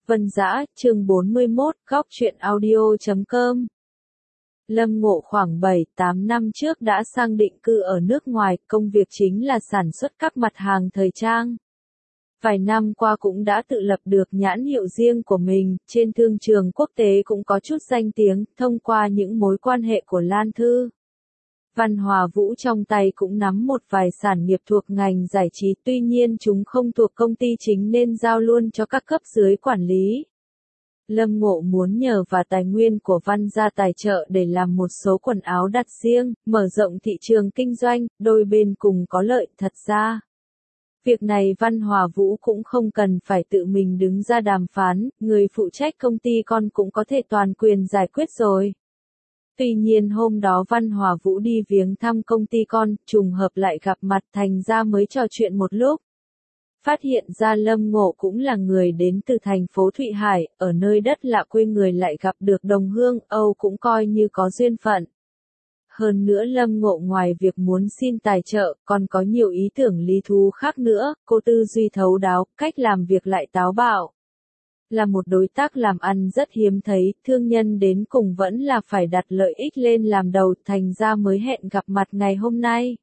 Vân Dã, chương 41, góc truyện audio.com. Lâm Ngộ khoảng 7-8 năm trước đã sang định cư ở nước ngoài, công việc chính là sản xuất các mặt hàng thời trang. Vài năm qua cũng đã tự lập được nhãn hiệu riêng của mình, trên thương trường quốc tế cũng có chút danh tiếng, thông qua những mối quan hệ của Lan Thư. Văn Hòa Vũ trong tay cũng nắm một vài sản nghiệp thuộc ngành giải trí, tuy nhiên chúng không thuộc công ty chính nên giao luôn cho các cấp dưới quản lý. Lâm Ngộ muốn nhờ vào tài nguyên của Văn gia tài trợ để làm một số quần áo đặt riêng, mở rộng thị trường kinh doanh, đôi bên cùng có lợi. Thật ra, việc này Văn Hòa Vũ cũng không cần phải tự mình đứng ra đàm phán, người phụ trách công ty con cũng có thể toàn quyền giải quyết rồi. Tuy nhiên hôm đó Văn Hòa Vũ đi viếng thăm công ty con, trùng hợp lại gặp mặt, thành ra mới trò chuyện một lúc. Phát hiện ra Lâm Ngộ cũng là người đến từ thành phố Thụy Hải, ở nơi đất lạ quê người lại gặp được đồng hương, Âu cũng coi như có duyên phận. Hơn nữa Lâm Ngộ ngoài việc muốn xin tài trợ, còn có nhiều ý tưởng lý thú khác nữa, cô tư duy thấu đáo, cách làm việc lại táo bạo. Là một đối tác làm ăn rất hiếm thấy, thương nhân đến cùng vẫn là phải đặt lợi ích lên làm đầu, thành ra mới hẹn gặp mặt ngày hôm nay.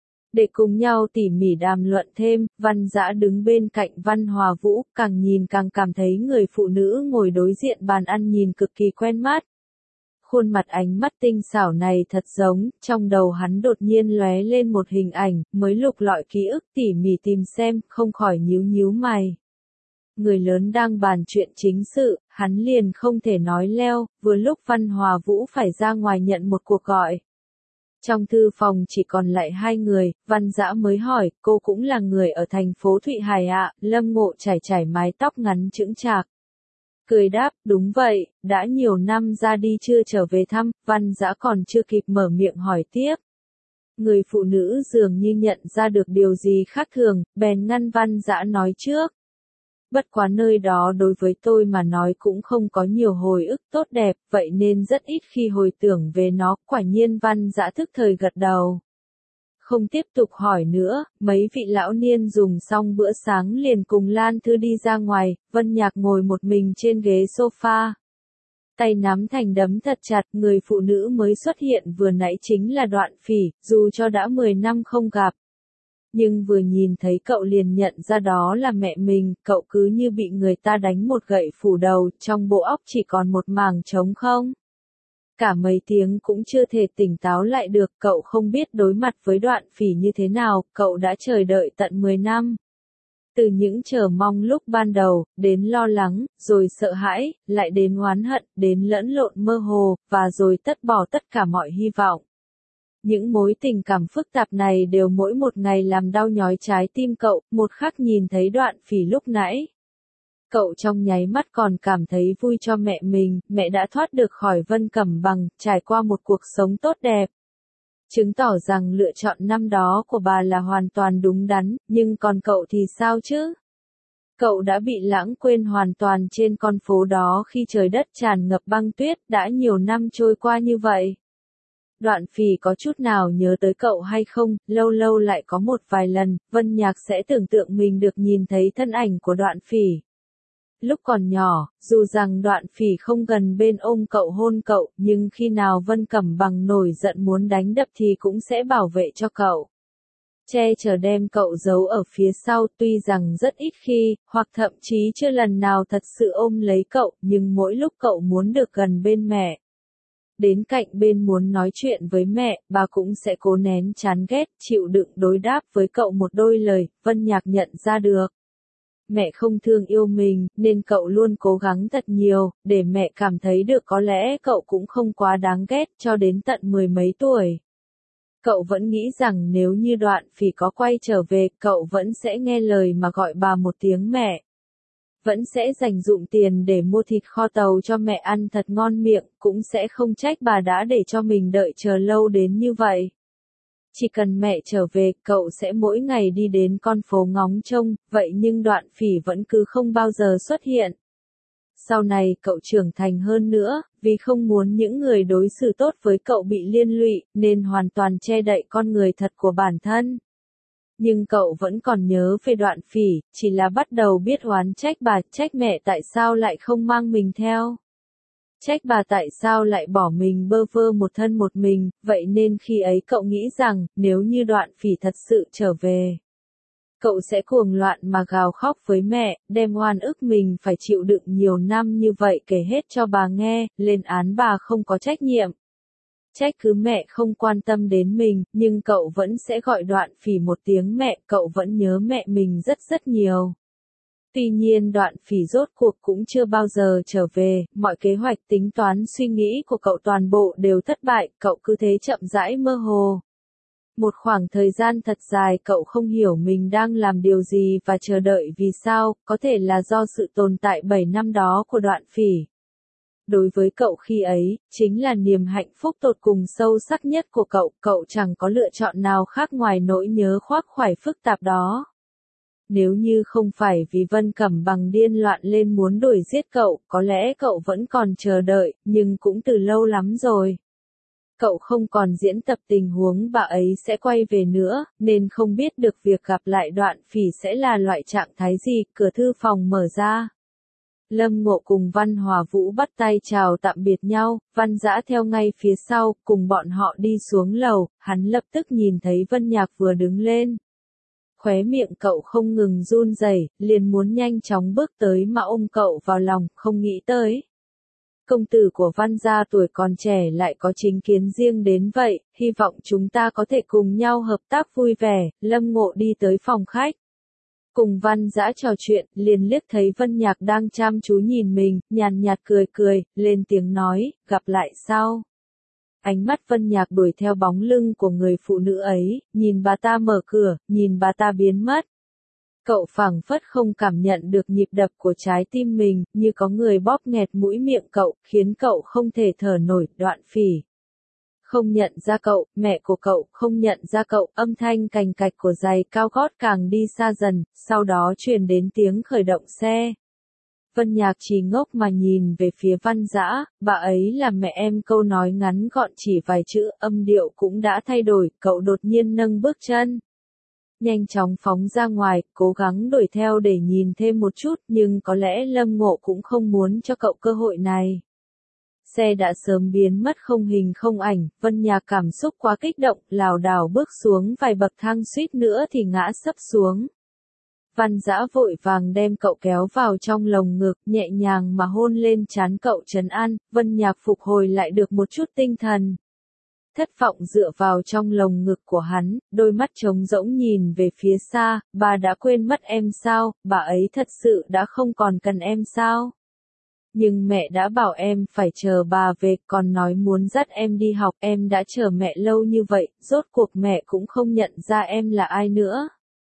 Để cùng nhau tỉ mỉ đàm luận thêm, Văn Dã đứng bên cạnh Văn Hòa Vũ, càng nhìn càng cảm thấy người phụ nữ ngồi đối diện bàn ăn nhìn cực kỳ quen mắt. Khuôn mặt ánh mắt tinh xảo này thật giống, trong đầu hắn đột nhiên lóe lên một hình ảnh, mới lục lọi ký ức tỉ mỉ tìm xem, không khỏi nhíu nhíu mày. Người lớn đang bàn chuyện chính sự, hắn liền không thể nói leo, vừa lúc Văn Hòa Vũ phải ra ngoài nhận một cuộc gọi. Trong thư phòng chỉ còn lại hai người, Văn Dã mới hỏi, cô cũng là người ở thành phố Thụy Hải ạ? Lâm Ngộ chải chải mái tóc ngắn chững chạc. Cười đáp, đúng vậy, đã nhiều năm ra đi chưa trở về thăm. Văn Dã còn chưa kịp mở miệng hỏi tiếp. Người phụ nữ dường như nhận ra được điều gì khác thường, bèn ngăn Văn Dã nói trước. Bất quá nơi đó đối với tôi mà nói cũng không có nhiều hồi ức tốt đẹp, vậy nên rất ít khi hồi tưởng về nó. Quả nhiên Văn Dã thức thời gật đầu. Không tiếp tục hỏi nữa, mấy vị lão niên dùng xong bữa sáng liền cùng Lan Thư đi ra ngoài, Vân Nhạc ngồi một mình trên ghế sofa. Tay nắm thành đấm thật chặt, người phụ nữ mới xuất hiện vừa nãy chính là Đoạn Phỉ, dù cho đã 10 năm không gặp. Nhưng vừa nhìn thấy cậu liền nhận ra đó là mẹ mình, cậu cứ như bị người ta đánh một gậy phủ đầu, trong bộ óc chỉ còn một mảng trống không. Cả mấy tiếng cũng chưa thể tỉnh táo lại được, cậu không biết đối mặt với Đoạn Phỉ như thế nào, cậu đã chờ đợi tận 10 năm. Từ những chờ mong lúc ban đầu, đến lo lắng, rồi sợ hãi, lại đến oán hận, đến lẫn lộn mơ hồ, và rồi tất bỏ tất cả mọi hy vọng. Những mối tình cảm phức tạp này đều mỗi một ngày làm đau nhói trái tim cậu, một khắc nhìn thấy Đoạn Phỉ lúc nãy. Cậu trong nháy mắt còn cảm thấy vui cho mẹ mình, mẹ đã thoát được khỏi Vân Cẩm Bằng, trải qua một cuộc sống tốt đẹp. Chứng tỏ rằng lựa chọn năm đó của bà là hoàn toàn đúng đắn, nhưng còn cậu thì sao chứ? Cậu đã bị lãng quên hoàn toàn trên con phố đó khi trời đất tràn ngập băng tuyết, đã nhiều năm trôi qua như vậy. Đoạn Phỉ có chút nào nhớ tới cậu hay không? Lâu lâu lại có một vài lần, Vân Nhạc sẽ tưởng tượng mình được nhìn thấy thân ảnh của Đoạn Phỉ. Lúc còn nhỏ, dù rằng Đoạn Phỉ không gần bên ôm cậu hôn cậu, nhưng khi nào Vân Cẩm Bằng nổi giận muốn đánh đập thì cũng sẽ bảo vệ cho cậu. Che chở đem cậu giấu ở phía sau, tuy rằng rất ít khi, hoặc thậm chí chưa lần nào thật sự ôm lấy cậu, nhưng mỗi lúc cậu muốn được gần bên mẹ. Đến cạnh bên muốn nói chuyện với mẹ, bà cũng sẽ cố nén chán ghét, chịu đựng đối đáp với cậu một đôi lời. Vân Nhạc nhận ra được. Mẹ không thương yêu mình, nên cậu luôn cố gắng thật nhiều, để mẹ cảm thấy được có lẽ cậu cũng không quá đáng ghét, cho đến tận 10 mấy tuổi. Cậu vẫn nghĩ rằng nếu như Đoạn Phỉ có quay trở về, cậu vẫn sẽ nghe lời mà gọi bà một tiếng mẹ. Vẫn sẽ dành dụm tiền để mua thịt kho tàu cho mẹ ăn thật ngon miệng, cũng sẽ không trách bà đã để cho mình đợi chờ lâu đến như vậy. Chỉ cần mẹ trở về, cậu sẽ mỗi ngày đi đến con phố ngóng trông, vậy nhưng Đoạn Phỉ vẫn cứ không bao giờ xuất hiện. Sau này cậu trưởng thành hơn nữa, vì không muốn những người đối xử tốt với cậu bị liên lụy, nên hoàn toàn che đậy con người thật của bản thân. Nhưng cậu vẫn còn nhớ về Đoạn Phỉ, chỉ là bắt đầu biết oán trách bà, trách mẹ tại sao lại không mang mình theo. Trách bà tại sao lại bỏ mình bơ vơ một thân một mình, vậy nên khi ấy cậu nghĩ rằng, nếu như Đoạn Phỉ thật sự trở về, cậu sẽ cuồng loạn mà gào khóc với mẹ, đem oan ức mình phải chịu đựng nhiều năm như vậy kể hết cho bà nghe, lên án bà không có trách nhiệm. Trách cứ mẹ không quan tâm đến mình, nhưng cậu vẫn sẽ gọi Đoạn Phỉ một tiếng mẹ, cậu vẫn nhớ mẹ mình rất rất nhiều. Tuy nhiên Đoạn Phỉ rốt cuộc cũng chưa bao giờ trở về, mọi kế hoạch tính toán suy nghĩ của cậu toàn bộ đều thất bại, cậu cứ thế chậm rãi mơ hồ. Một khoảng thời gian thật dài cậu không hiểu mình đang làm điều gì và chờ đợi vì sao, có thể là do sự tồn tại 7 năm đó của Đoạn Phỉ. Đối với cậu khi ấy, chính là niềm hạnh phúc tột cùng sâu sắc nhất của cậu chẳng có lựa chọn nào khác ngoài nỗi nhớ khoác khoải phức tạp đó. Nếu như không phải vì Vân Cẩm Bằng điên loạn lên muốn đuổi giết cậu, có lẽ cậu vẫn còn chờ đợi, nhưng cũng từ lâu lắm rồi. Cậu không còn diễn tập tình huống bà ấy sẽ quay về nữa, nên không biết được việc gặp lại Đoạn Phỉ sẽ là loại trạng thái gì, cửa thư phòng mở ra. Lâm Ngộ cùng Văn Hòa Vũ bắt tay chào tạm biệt nhau, Văn Dã theo ngay phía sau, cùng bọn họ đi xuống lầu, hắn lập tức nhìn thấy Vân Nhạc vừa đứng lên. Khóe miệng cậu không ngừng run rẩy, liền muốn nhanh chóng bước tới mà ôm cậu vào lòng, không nghĩ tới. Công tử của Văn gia tuổi còn trẻ lại có chính kiến riêng đến vậy, hy vọng chúng ta có thể cùng nhau hợp tác vui vẻ, Lâm Ngộ đi tới phòng khách. Cùng Văn Dã trò chuyện, liền liếc thấy Vân Nhạc đang chăm chú nhìn mình, nhàn nhạt cười cười, lên tiếng nói, gặp lại sau. Ánh mắt Vân Nhạc đuổi theo bóng lưng của người phụ nữ ấy, nhìn bà ta mở cửa, nhìn bà ta biến mất. Cậu phảng phất không cảm nhận được nhịp đập của trái tim mình, như có người bóp nghẹt mũi miệng cậu, khiến cậu không thể thở nổi. Đoạn Phỉ không nhận ra cậu, mẹ của cậu không nhận ra cậu, âm thanh cành cạch của giày cao gót càng đi xa dần, sau đó truyền đến tiếng khởi động xe. Vân Nhạc chỉ ngốc mà nhìn về phía Văn Dã, bà ấy là mẹ em, câu nói ngắn gọn chỉ vài chữ, âm điệu cũng đã thay đổi, cậu đột nhiên nâng bước chân. Nhanh chóng phóng ra ngoài, cố gắng đuổi theo để nhìn thêm một chút, nhưng có lẽ Lâm Ngộ cũng không muốn cho cậu cơ hội này. Xe đã sớm biến mất không hình không ảnh, Vân Nhạc cảm xúc quá kích động, lảo đảo bước xuống vài bậc thang suýt nữa thì ngã sấp xuống. Văn Dã vội vàng đem cậu kéo vào trong lồng ngực, nhẹ nhàng mà hôn lên trán cậu trấn an, Vân Nhạc phục hồi lại được một chút tinh thần. Thất vọng dựa vào trong lồng ngực của hắn, đôi mắt trống rỗng nhìn về phía xa, bà đã quên mất em sao, bà ấy thật sự đã không còn cần em sao? Nhưng mẹ đã bảo em phải chờ bà về, còn nói muốn dắt em đi học, em đã chờ mẹ lâu như vậy, rốt cuộc mẹ cũng không nhận ra em là ai nữa.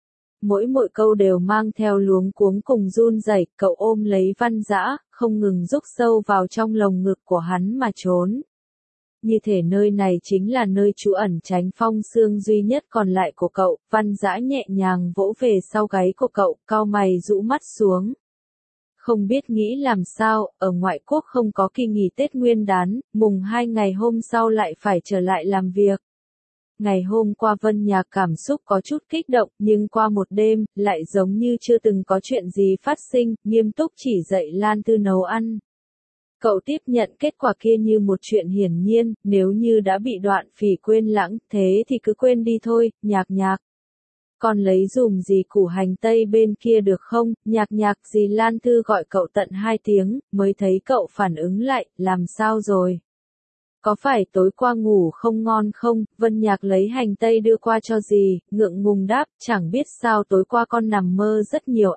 Mỗi câu đều mang theo luống cuống cùng run rẩy, cậu ôm lấy Văn Dã, không ngừng rúc sâu vào trong lồng ngực của hắn mà trốn. Như thể nơi này chính là nơi trú ẩn tránh phong xương duy nhất còn lại của cậu, Văn Dã nhẹ nhàng vỗ về sau gáy của cậu, cau mày rũ mắt xuống. Không biết nghĩ làm sao, ở ngoại quốc không có kỳ nghỉ Tết Nguyên đán, mùng 2 ngày hôm sau lại phải trở lại làm việc. Ngày hôm qua Vân Nhạc cảm xúc có chút kích động, nhưng qua một đêm, lại giống như chưa từng có chuyện gì phát sinh, nghiêm túc chỉ dạy Lan Tư nấu ăn. Cậu tiếp nhận kết quả kia như một chuyện hiển nhiên, nếu như đã bị Đoạn Phỉ quên lãng, thế thì cứ quên đi thôi, Nhạc. Còn lấy dùm gì củ hành tây bên kia được không, Nhạc gì Lan Tư gọi cậu tận 2 tiếng, mới thấy cậu phản ứng lại, làm sao rồi? Có phải tối qua ngủ không ngon không, Vân Nhạc lấy hành tây đưa qua cho dì, ngượng ngùng đáp, chẳng biết sao tối qua con nằm mơ rất nhiều,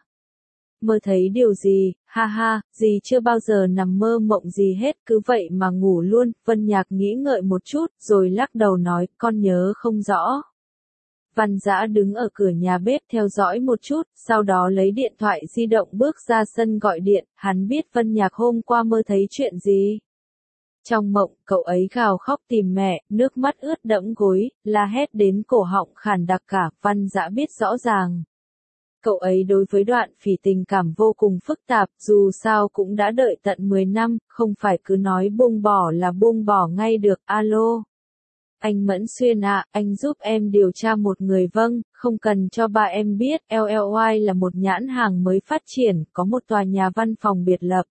mơ thấy điều gì, ha ha, dì chưa bao giờ nằm mơ mộng gì hết, cứ vậy mà ngủ luôn, Vân Nhạc nghĩ ngợi một chút, rồi lắc đầu nói, con nhớ không rõ. Văn Dã đứng ở cửa nhà bếp theo dõi một chút, sau đó lấy điện thoại di động bước ra sân gọi điện, hắn biết Vân Nhạc hôm qua mơ thấy chuyện gì. Trong mộng, cậu ấy gào khóc tìm mẹ, nước mắt ướt đẫm gối, la hét đến cổ họng khản đặc cả, Văn Dã biết rõ ràng. Cậu ấy đối với Đoạn Phỉ tình cảm vô cùng phức tạp, dù sao cũng đã đợi tận 10 năm, không phải cứ nói buông bỏ là buông bỏ ngay được, alo. Anh Mẫn Xuyên ạ, anh giúp em điều tra một người vâng, không cần cho ba em biết, LLY là một nhãn hàng mới phát triển, có một tòa nhà văn phòng biệt lập.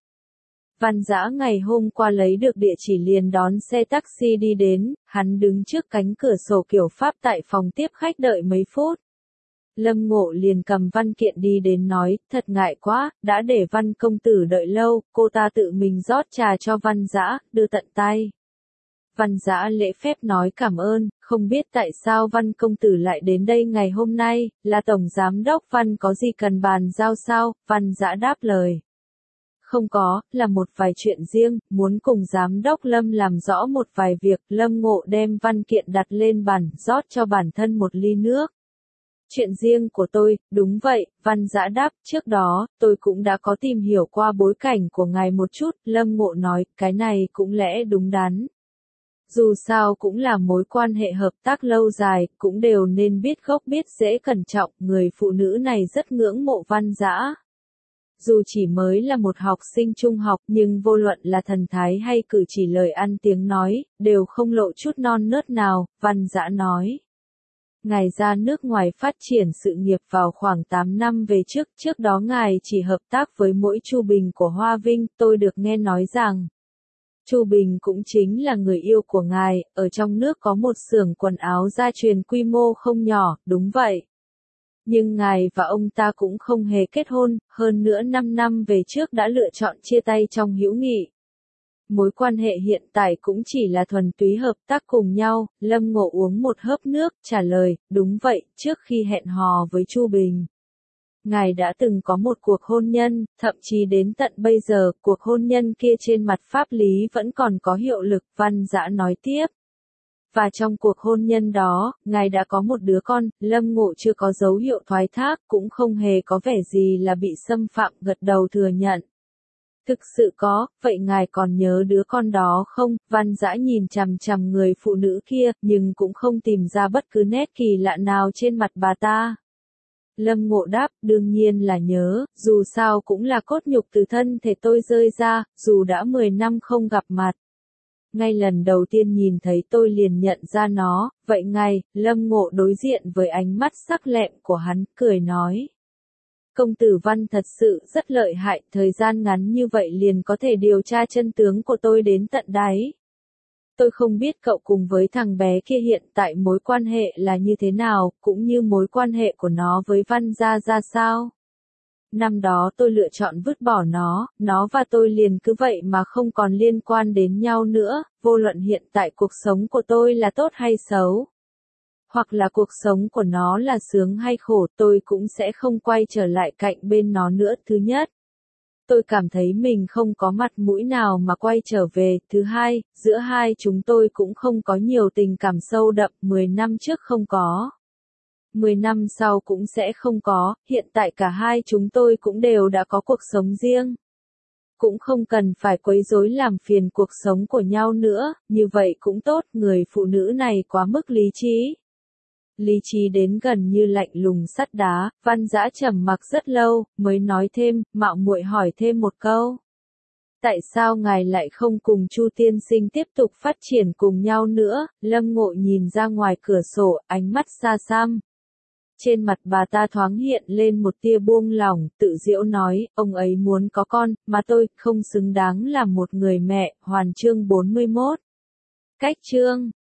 Văn Dã ngày hôm qua lấy được địa chỉ liền đón xe taxi đi đến, hắn đứng trước cánh cửa sổ kiểu Pháp tại phòng tiếp khách đợi mấy phút. Lâm Ngộ liền cầm văn kiện đi đến nói, thật ngại quá, đã để Văn công tử đợi lâu, cô ta tự mình rót trà cho Văn Dã, đưa tận tay. Văn Dã lễ phép nói cảm ơn, không biết tại sao Văn công tử lại đến đây ngày hôm nay, là tổng giám đốc Văn có gì cần bàn giao sao, Văn Dã đáp lời. Không có, là một vài chuyện riêng, muốn cùng giám đốc Lâm làm rõ một vài việc, Lâm Ngộ đem văn kiện đặt lên bàn, rót cho bản thân một ly nước. Chuyện riêng của tôi, đúng vậy, Văn Dã đáp, trước đó, tôi cũng đã có tìm hiểu qua bối cảnh của ngài một chút, Lâm Ngộ nói, cái này cũng lẽ đúng đắn. Dù sao cũng là mối quan hệ hợp tác lâu dài, cũng đều nên biết gốc biết rễ cẩn trọng, người phụ nữ này rất ngưỡng mộ Văn Dã. Dù chỉ mới là một học sinh trung học nhưng vô luận là thần thái hay cử chỉ lời ăn tiếng nói, đều không lộ chút non nớt nào, Văn Dã nói. Ngài ra nước ngoài phát triển sự nghiệp vào khoảng 8 năm về trước đó ngài chỉ hợp tác với mỗi Chu Bình của Hoa Vinh, tôi được nghe nói rằng Chu Bình cũng chính là người yêu của ngài, ở trong nước có một xưởng quần áo gia truyền quy mô không nhỏ, đúng vậy. Nhưng ngài và ông ta cũng không hề kết hôn, hơn nữa 5 năm về trước đã lựa chọn chia tay trong hữu nghị. Mối quan hệ hiện tại cũng chỉ là thuần túy hợp tác cùng nhau, Lâm Ngộ uống một hớp nước, trả lời, đúng vậy, trước khi hẹn hò với Chu Bình. Ngài đã từng có một cuộc hôn nhân, thậm chí đến tận bây giờ, cuộc hôn nhân kia trên mặt pháp lý vẫn còn có hiệu lực, Văn Dã nói tiếp. Và trong cuộc hôn nhân đó, ngài đã có một đứa con, Lâm Ngộ chưa có dấu hiệu thoái thác, cũng không hề có vẻ gì là bị xâm phạm, gật đầu thừa nhận. Thực sự có, vậy ngài còn nhớ đứa con đó không? Văn Dã nhìn chằm chằm người phụ nữ kia, nhưng cũng không tìm ra bất cứ nét kỳ lạ nào trên mặt bà ta. Lâm Ngộ đáp, đương nhiên là nhớ, dù sao cũng là cốt nhục từ thân thể tôi rơi ra, dù đã 10 năm không gặp mặt. Ngay lần đầu tiên nhìn thấy tôi liền nhận ra nó, vậy ngài, Lâm Ngộ đối diện với ánh mắt sắc lẹm của hắn, cười nói. Công tử Văn thật sự rất lợi hại, thời gian ngắn như vậy liền có thể điều tra chân tướng của tôi đến tận đáy. Tôi không biết cậu cùng với thằng bé kia hiện tại mối quan hệ là như thế nào, cũng như mối quan hệ của nó với Văn gia ra sao. Năm đó tôi lựa chọn vứt bỏ nó và tôi liền cứ vậy mà không còn liên quan đến nhau nữa, vô luận hiện tại cuộc sống của tôi là tốt hay xấu. Hoặc là cuộc sống của nó là sướng hay khổ, tôi cũng sẽ không quay trở lại cạnh bên nó nữa. Thứ nhất, tôi cảm thấy mình không có mặt mũi nào mà quay trở về. Thứ hai, giữa hai chúng tôi cũng không có nhiều tình cảm sâu đậm, 10 năm trước không có. 10 năm sau cũng sẽ không có, hiện tại cả hai chúng tôi cũng đều đã có cuộc sống riêng. Cũng không cần phải quấy rối làm phiền cuộc sống của nhau nữa, như vậy cũng tốt, người phụ nữ này quá mức lý trí. Lý trí đến gần như lạnh lùng sắt đá, Văn Dã trầm mặc rất lâu, mới nói thêm, mạo muội hỏi thêm một câu. Tại sao ngài lại không cùng Chu tiên sinh tiếp tục phát triển cùng nhau nữa? Lâm Ngộ nhìn ra ngoài cửa sổ, ánh mắt xa xăm. Trên mặt bà ta thoáng hiện lên một tia buông lỏng, tự giễu nói, ông ấy muốn có con, mà tôi không xứng đáng làm một người mẹ. Hoàn chương 41. Cách chương